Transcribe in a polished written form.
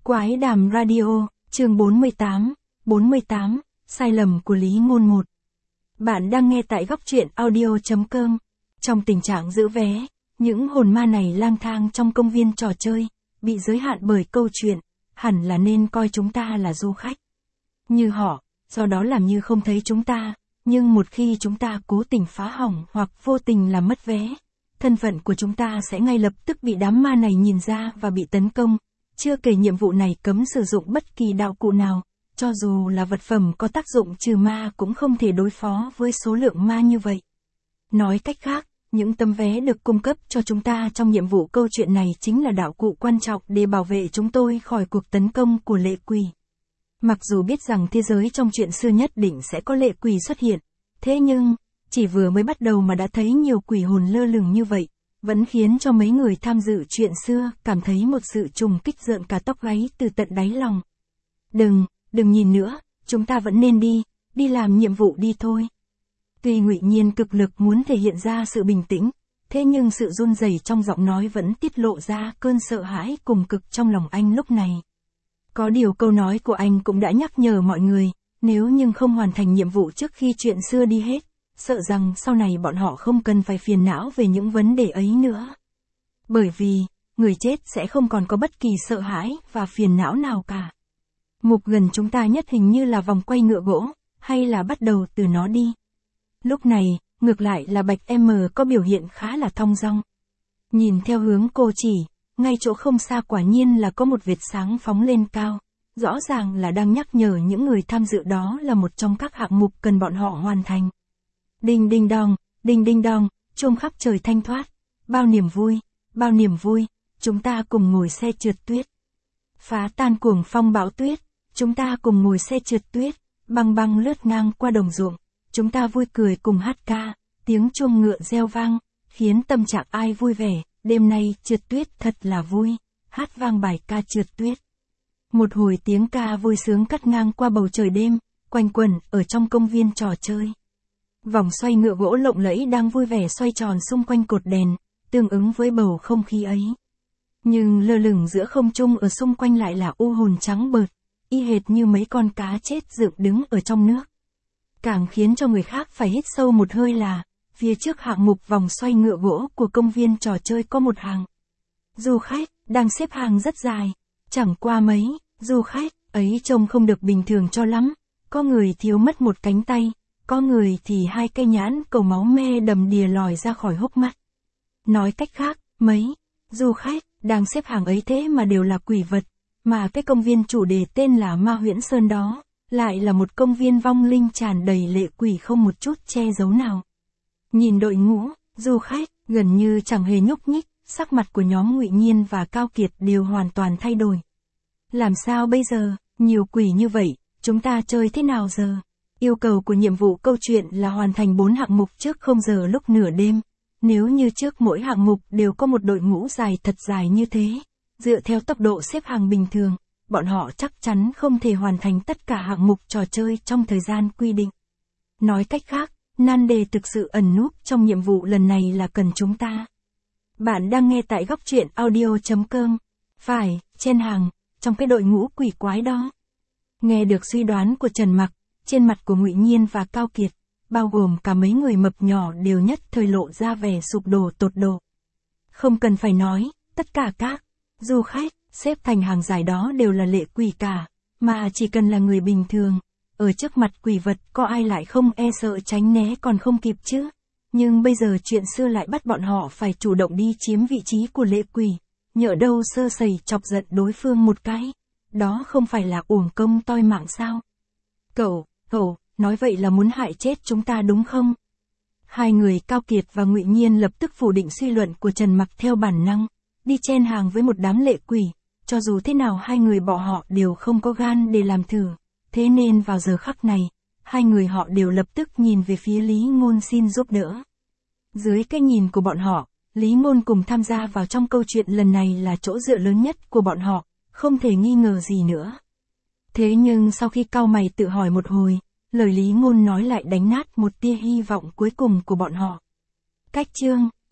Quái đàm radio, chương 48, sai lầm của Lý Ngôn 1. Bạn đang nghe tại góc truyện audio.com. Trong tình trạng giữ vé, những hồn ma này lang thang trong công viên trò chơi, bị giới hạn bởi câu chuyện, hẳn là nên coi chúng ta là du khách. Như họ, do đó làm như không thấy chúng ta, nhưng một khi chúng ta cố tình phá hỏng hoặc vô tình làm mất vé, thân phận của chúng ta sẽ ngay lập tức bị đám ma này nhìn ra và bị tấn công. Chưa kể nhiệm vụ này cấm sử dụng bất kỳ đạo cụ nào, cho dù là vật phẩm có tác dụng trừ ma cũng không thể đối phó với số lượng ma như vậy. Nói cách khác, những tấm vé được cung cấp cho chúng ta trong nhiệm vụ câu chuyện này chính là đạo cụ quan trọng để bảo vệ chúng tôi khỏi cuộc tấn công của lệ quỷ. Mặc dù biết rằng thế giới trong chuyện xưa nhất định sẽ có lệ quỷ xuất hiện, thế nhưng, chỉ vừa mới bắt đầu mà đã thấy nhiều quỷ hồn lơ lửng như vậy, vẫn khiến cho mấy người tham dự chuyện xưa cảm thấy một sự trùng kích rợn cả tóc gáy từ tận đáy lòng. Đừng nhìn nữa, chúng ta vẫn nên đi làm nhiệm vụ đi thôi. Tuy Ngụy Nhiên cực lực muốn thể hiện ra sự bình tĩnh, thế nhưng sự run rẩy trong giọng nói vẫn tiết lộ ra cơn sợ hãi cùng cực trong lòng anh lúc này. Có điều câu nói của anh cũng đã nhắc nhở mọi người, nếu nhưng không hoàn thành nhiệm vụ trước khi chuyện xưa đi hết, sợ rằng sau này bọn họ không cần phải phiền não về những vấn đề ấy nữa. Bởi vì, người chết sẽ không còn có bất kỳ sợ hãi và phiền não nào cả. Mục gần chúng ta nhất hình như là vòng quay ngựa gỗ, hay là bắt đầu từ nó đi. Lúc này, ngược lại là Bạch M có biểu hiện khá là thong dong. Nhìn theo hướng cô chỉ, ngay chỗ không xa quả nhiên là có một vệt sáng phóng lên cao. Rõ ràng là đang nhắc nhở những người tham dự đó là một trong các hạng mục cần bọn họ hoàn thành. Đinh đinh đong, chuông khắp trời thanh thoát. Bao niềm vui, chúng ta cùng ngồi xe trượt tuyết. Phá tan cuồng phong bão tuyết, chúng ta cùng ngồi xe trượt tuyết, băng lướt ngang qua đồng ruộng. Chúng ta vui cười cùng hát ca, tiếng chuông ngựa reo vang, khiến tâm trạng ai vui vẻ, đêm nay trượt tuyết thật là vui, hát vang bài ca trượt tuyết. Một hồi tiếng ca vui sướng cắt ngang qua bầu trời đêm, quanh quẩn ở trong công viên trò chơi. Vòng xoay ngựa gỗ lộng lẫy đang vui vẻ xoay tròn xung quanh cột đèn, tương ứng với bầu không khí ấy. Nhưng lơ lửng giữa không trung ở xung quanh lại là u hồn trắng bợt, y hệt như mấy con cá chết dựng đứng ở trong nước. Càng khiến cho người khác phải hít sâu một hơi là, phía trước hạng mục vòng xoay ngựa gỗ của công viên trò chơi có một hàng du khách, đang xếp hàng rất dài. Chẳng qua mấy du khách ấy trông không được bình thường cho lắm, có người thiếu mất một cánh tay, có người thì hai cây nhãn cầu máu me đầm đìa lòi ra khỏi hốc mắt. Nói cách khác, mấy du khách đang xếp hàng ấy thế mà đều là quỷ vật, mà cái công viên chủ đề tên là Ma Huyễn Sơn đó, lại là một công viên vong linh tràn đầy lệ quỷ không một chút che giấu nào. Nhìn đội ngũ du khách gần như chẳng hề nhúc nhích, sắc mặt của nhóm Ngụy Nhiên và Cao Kiệt đều hoàn toàn thay đổi. Làm sao bây giờ, nhiều quỷ như vậy, chúng ta chơi thế nào giờ? Yêu cầu của nhiệm vụ câu chuyện là hoàn thành 4 hạng mục trước 0 giờ lúc nửa đêm. Nếu như trước mỗi hạng mục đều có một đội ngũ dài thật dài như thế, dựa theo tốc độ xếp hàng bình thường, bọn họ chắc chắn không thể hoàn thành tất cả hạng mục trò chơi trong thời gian quy định. Nói cách khác, nan đề thực sự ẩn núp trong nhiệm vụ lần này là cần chúng ta. Bạn đang nghe tại góc truyện audio.com. Phải, trên hàng, trong cái đội ngũ quỷ quái đó. Nghe được suy đoán của Trần Mặc, trên mặt của Ngụy Nhiên và Cao Kiệt, bao gồm cả mấy người mập nhỏ đều nhất thời lộ ra vẻ sụp đổ tột độ. Không cần phải nói, tất cả các du khách xếp thành hàng dài đó đều là lệ quỷ cả, mà chỉ cần là người bình thường, ở trước mặt quỷ vật có ai lại không e sợ tránh né còn không kịp chứ. Nhưng bây giờ chuyện xưa lại bắt bọn họ phải chủ động đi chiếm vị trí của lệ quỷ, nhỡ đâu sơ sẩy chọc giận đối phương một cái, đó không phải là uổng công toi mạng sao? Cậu, nói vậy là muốn hại chết chúng ta đúng không? Hai người Cao Kiệt và Ngụy Nhiên lập tức phủ định suy luận của Trần Mặc theo bản năng, đi chen hàng với một đám lệ quỷ, cho dù thế nào hai người bọn họ đều không có gan để làm thử, thế nên vào giờ khắc này, hai người họ đều lập tức nhìn về phía Lý Ngôn xin giúp đỡ. Dưới cái nhìn của bọn họ, Lý Ngôn cùng tham gia vào trong câu chuyện lần này là chỗ dựa lớn nhất của bọn họ, không thể nghi ngờ gì nữa. Thế nhưng sau khi cau mày tự hỏi một hồi, lời Lý Ngôn nói lại đánh nát một tia hy vọng cuối cùng của bọn họ. Cách chương